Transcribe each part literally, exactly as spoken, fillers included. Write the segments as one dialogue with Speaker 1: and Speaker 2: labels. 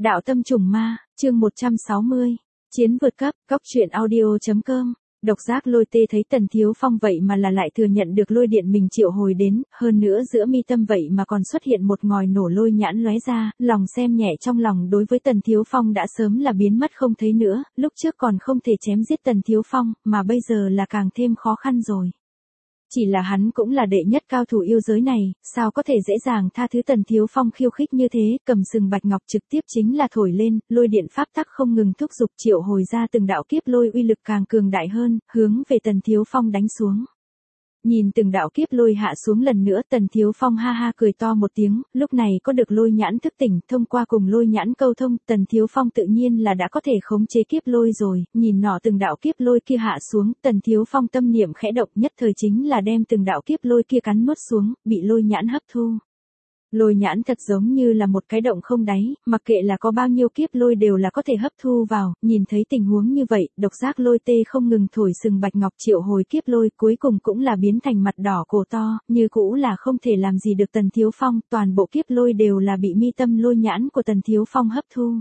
Speaker 1: Đạo tâm trùng ma, chương một trăm sáu mươi. Chiến vượt cấp, cóc truyện audio.com. Độc giác lôi tê thấy Tần Thiếu Phong vậy mà là lại thừa nhận được lôi điện mình triệu hồi đến, hơn nữa giữa mi tâm vậy mà còn xuất hiện một ngòi nổ lôi nhãn lóe ra, lòng xem nhẹ trong lòng đối với Tần Thiếu Phong đã sớm là biến mất không thấy nữa, lúc trước còn không thể chém giết Tần Thiếu Phong, mà bây giờ là càng thêm khó khăn rồi. Chỉ là hắn cũng là đệ nhất cao thủ yêu giới này, sao có thể dễ dàng tha thứ Tần Thiếu Phong khiêu khích như thế, cầm sừng bạch ngọc trực tiếp chính là thổi lên, lôi điện pháp tắc không ngừng thúc giục triệu hồi ra từng đạo kiếp lôi uy lực càng cường đại hơn, hướng về Tần Thiếu Phong đánh xuống. Nhìn từng đạo kiếp lôi hạ xuống lần nữa, Tần Thiếu Phong ha ha cười to một tiếng, lúc này có được lôi nhãn thức tỉnh, thông qua cùng lôi nhãn câu thông, Tần Thiếu Phong tự nhiên là đã có thể khống chế kiếp lôi rồi, nhìn nọ từng đạo kiếp lôi kia hạ xuống, Tần Thiếu Phong tâm niệm khẽ động nhất thời chính là đem từng đạo kiếp lôi kia cắn nuốt xuống, bị lôi nhãn hấp thu. Lôi nhãn thật giống như là một cái động không đáy, mặc kệ là có bao nhiêu kiếp lôi đều là có thể hấp thu vào, nhìn thấy tình huống như vậy, độc giác lôi tê không ngừng thổi sừng bạch ngọc triệu hồi kiếp lôi, cuối cùng cũng là biến thành mặt đỏ cổ to, như cũ là không thể làm gì được Tần Thiếu Phong, toàn bộ kiếp lôi đều là bị mi tâm lôi nhãn của Tần Thiếu Phong hấp thu.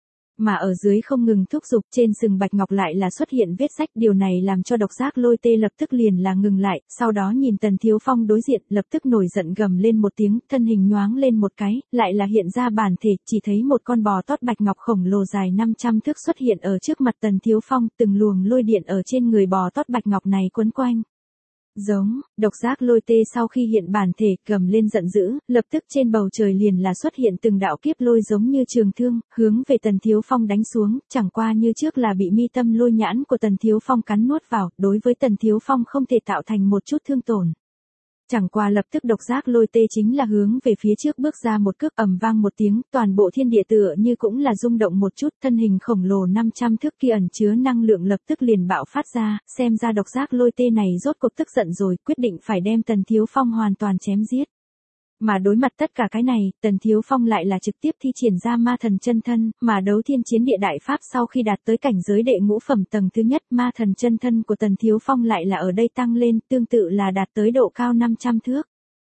Speaker 1: Mà ở dưới không ngừng thúc giục, trên sừng bạch ngọc lại là xuất hiện vết rách, điều này làm cho độc giác lôi tê lập tức liền là ngừng lại, sau đó nhìn Tần Thiếu Phong đối diện, lập tức nổi giận gầm lên một tiếng, thân hình nhoáng lên một cái, lại là hiện ra bản thể, chỉ thấy một con bò tót bạch ngọc khổng lồ dài năm trăm thước xuất hiện ở trước mặt Tần Thiếu Phong, từng luồng lôi điện ở trên người bò tót bạch ngọc này quấn quanh. Giống, độc giác lôi tê sau khi hiện bản thể, gầm lên giận dữ, lập tức trên bầu trời liền là xuất hiện từng đạo kiếp lôi giống như trường thương, hướng về Tần Thiếu Phong đánh xuống, chẳng qua như trước là bị mi tâm lôi nhãn của Tần Thiếu Phong cắn nuốt vào, đối với Tần Thiếu Phong không thể tạo thành một chút thương tổn. Chẳng qua lập tức độc giác lôi tê chính là hướng về phía trước bước ra một cước, ầm vang một tiếng, toàn bộ thiên địa tựa như cũng là rung động một chút, thân hình khổng lồ năm trăm thước kia ẩn chứa năng lượng lập tức liền bạo phát ra, xem ra độc giác lôi tê này rốt cuộc tức giận rồi, quyết định phải đem Tần Thiếu Phong hoàn toàn chém giết. Mà đối mặt tất cả cái này, Tần Thiếu Phong lại là trực tiếp thi triển ra ma thần chân thân, mà đấu thiên chiến địa đại pháp sau khi đạt tới cảnh giới đệ ngũ phẩm tầng thứ nhất, ma thần chân thân của Tần Thiếu Phong lại là ở đây tăng lên, tương tự là đạt tới độ cao năm trăm thước.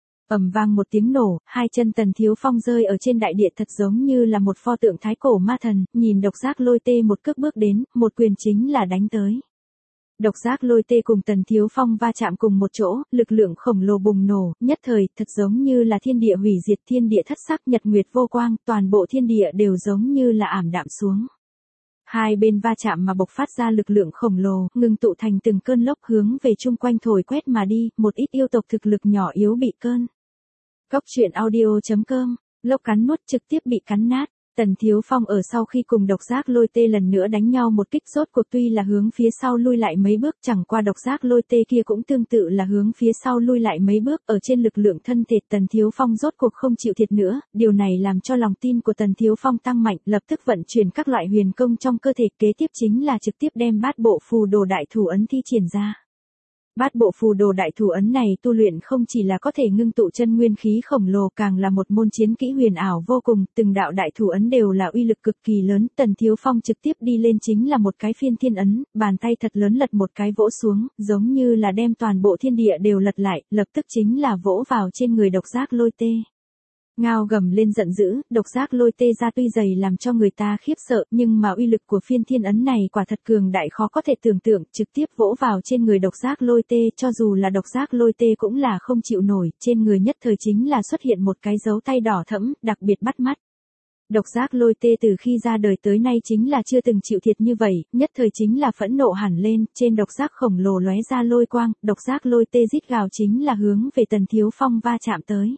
Speaker 1: Ầm vang một tiếng nổ, hai chân Tần Thiếu Phong rơi ở trên đại địa thật giống như là một pho tượng thái cổ ma thần, nhìn độc giác lôi tê một cước bước đến, một quyền chính là đánh tới. Độc giác lôi tê cùng Tần Thiếu Phong va chạm cùng một chỗ, lực lượng khổng lồ bùng nổ, nhất thời, thật giống như là thiên địa hủy diệt, thiên địa thất sắc, nhật nguyệt vô quang, toàn bộ thiên địa đều giống như là ảm đạm xuống. Hai bên va chạm mà bộc phát ra lực lượng khổng lồ, ngừng tụ thành từng cơn lốc hướng về chung quanh thổi quét mà đi, một ít yêu tộc thực lực nhỏ yếu bị cơn. Cóc truyện audio.com, lốc cắn nuốt trực tiếp bị cắn nát. Tần Thiếu Phong ở sau khi cùng độc giác lôi tê lần nữa đánh nhau một kích, rốt cuộc tuy là hướng phía sau lui lại mấy bước, chẳng qua độc giác lôi tê kia cũng tương tự là hướng phía sau lui lại mấy bước, ở trên lực lượng thân thể Tần Thiếu Phong rốt cuộc không chịu thiệt nữa, điều này làm cho lòng tin của Tần Thiếu Phong tăng mạnh, lập tức vận chuyển các loại huyền công trong cơ thể, kế tiếp chính là trực tiếp đem bát bộ phù đồ đại thủ ấn thi triển ra. Bát bộ phù đồ đại thủ ấn này tu luyện không chỉ là có thể ngưng tụ chân nguyên khí khổng lồ, càng là một môn chiến kỹ huyền ảo vô cùng, từng đạo đại thủ ấn đều là uy lực cực kỳ lớn, Tần Thiếu Phong trực tiếp đi lên chính là một cái phiên thiên ấn, bàn tay thật lớn lật một cái vỗ xuống, giống như là đem toàn bộ thiên địa đều lật lại, lập tức chính là vỗ vào trên người độc giác lôi tê. Ngao gầm lên giận dữ, độc giác lôi tê ra tuy dày làm cho người ta khiếp sợ, nhưng mà uy lực của phiên thiên ấn này quả thật cường đại khó có thể tưởng tượng, trực tiếp vỗ vào trên người độc giác lôi tê, cho dù là độc giác lôi tê cũng là không chịu nổi, trên người nhất thời chính là xuất hiện một cái dấu tay đỏ thẫm, đặc biệt bắt mắt. Độc giác lôi tê từ khi ra đời tới nay chính là chưa từng chịu thiệt như vậy, nhất thời chính là phẫn nộ hẳn lên, trên độc giác khổng lồ lóe ra lôi quang, độc giác lôi tê rít gào chính là hướng về Tần Thiếu Phong va chạm tới.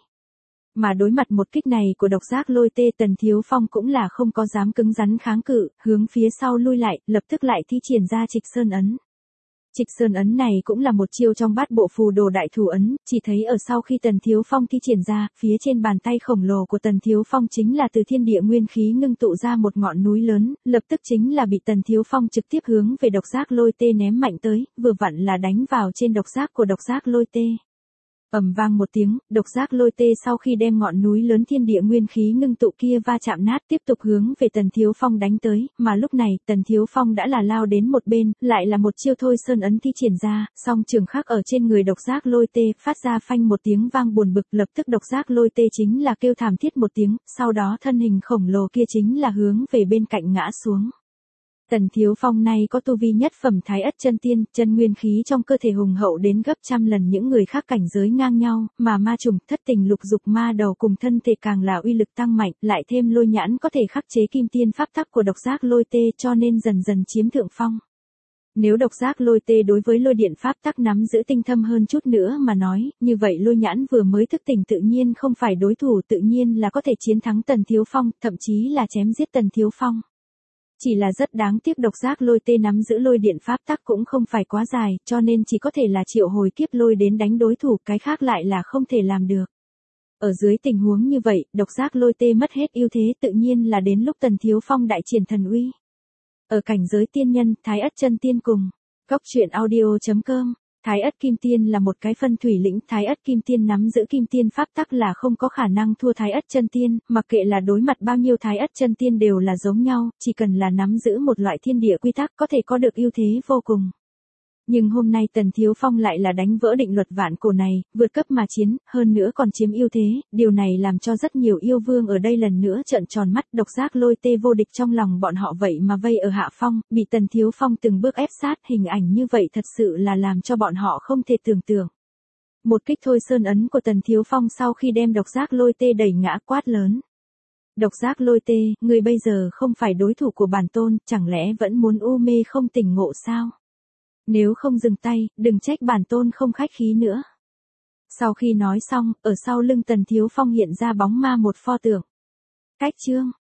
Speaker 1: Mà đối mặt một kích này của độc giác lôi tê, Tần Thiếu Phong cũng là không có dám cứng rắn kháng cự, hướng phía sau lui lại, lập tức lại thi triển ra trịch sơn ấn. Trịch sơn ấn này cũng là một chiêu trong bát bộ phù đồ đại thủ ấn, chỉ thấy ở sau khi Tần Thiếu Phong thi triển ra, phía trên bàn tay khổng lồ của Tần Thiếu Phong chính là từ thiên địa nguyên khí ngưng tụ ra một ngọn núi lớn, lập tức chính là bị Tần Thiếu Phong trực tiếp hướng về độc giác lôi tê ném mạnh tới, vừa vặn là đánh vào trên độc giác của độc giác lôi tê. Ầm vang một tiếng, độc giác lôi tê sau khi đem ngọn núi lớn thiên địa nguyên khí ngưng tụ kia va chạm nát tiếp tục hướng về Tần Thiếu Phong đánh tới, mà lúc này Tần Thiếu Phong đã là lao đến một bên, lại là một chiêu thôi sơn ấn thi triển ra, song trường khắc ở trên người độc giác lôi tê phát ra phanh một tiếng vang buồn bực, lập tức độc giác lôi tê chính là kêu thảm thiết một tiếng, sau đó thân hình khổng lồ kia chính là hướng về bên cạnh ngã xuống. Tần Thiếu Phong này có tu vi nhất phẩm thái ất chân tiên, chân nguyên khí trong cơ thể hùng hậu đến gấp trăm lần những người khác cảnh giới ngang nhau, mà ma trùng thất tình lục dục ma đầu cùng thân thể càng là uy lực tăng mạnh, lại thêm lôi nhãn có thể khắc chế kim tiên pháp tắc của độc giác lôi tê cho nên dần dần chiếm thượng phong. Nếu độc giác lôi tê đối với lôi điện pháp tắc nắm giữ tinh thâm hơn chút nữa mà nói, như vậy lôi nhãn vừa mới thức tỉnh tự nhiên không phải đối thủ, tự nhiên là có thể chiến thắng Tần Thiếu Phong, thậm chí là chém giết Tần Thiếu Phong. Chỉ là rất đáng tiếc độc giác lôi tê nắm giữ lôi điện pháp tắc cũng không phải quá dài, cho nên chỉ có thể là triệu hồi kiếp lôi đến đánh đối thủ, cái khác lại là không thể làm được. Ở dưới tình huống như vậy, độc giác lôi tê mất hết ưu thế tự nhiên là đến lúc Tần Thiếu Phong đại triển thần uy. Ở cảnh giới tiên nhân, Thái Ất chân tiên cùng. Góc truyện audio chấm com. Thái Ất Kim Tiên là một cái phân thủy lĩnh, Thái Ất Kim Tiên nắm giữ kim tiên pháp tắc là không có khả năng thua Thái Ất chân tiên, mặc kệ là đối mặt bao nhiêu Thái Ất chân tiên đều là giống nhau, chỉ cần là nắm giữ một loại thiên địa quy tắc có thể có được ưu thế vô cùng. Nhưng hôm nay Tần Thiếu Phong lại là đánh vỡ định luật vạn cổ này, vượt cấp mà chiến, hơn nữa còn chiếm ưu thế, điều này làm cho rất nhiều yêu vương ở đây lần nữa trợn tròn mắt, độc giác lôi tê vô địch trong lòng bọn họ vậy mà vây ở hạ phong, bị Tần Thiếu Phong từng bước ép sát, hình ảnh như vậy thật sự là làm cho bọn họ không thể tưởng tượng. Một kích thôi sơn ấn của Tần Thiếu Phong sau khi đem độc giác lôi tê đẩy ngã quát lớn. Độc giác lôi tê, người bây giờ không phải đối thủ của bản tôn, chẳng lẽ vẫn muốn u mê không tỉnh ngộ sao? Nếu không dừng tay, đừng trách bản tôn không khách khí nữa. Sau khi nói xong, ở sau lưng Tần Thiếu Phong hiện ra bóng ma một pho tượng. Cách chương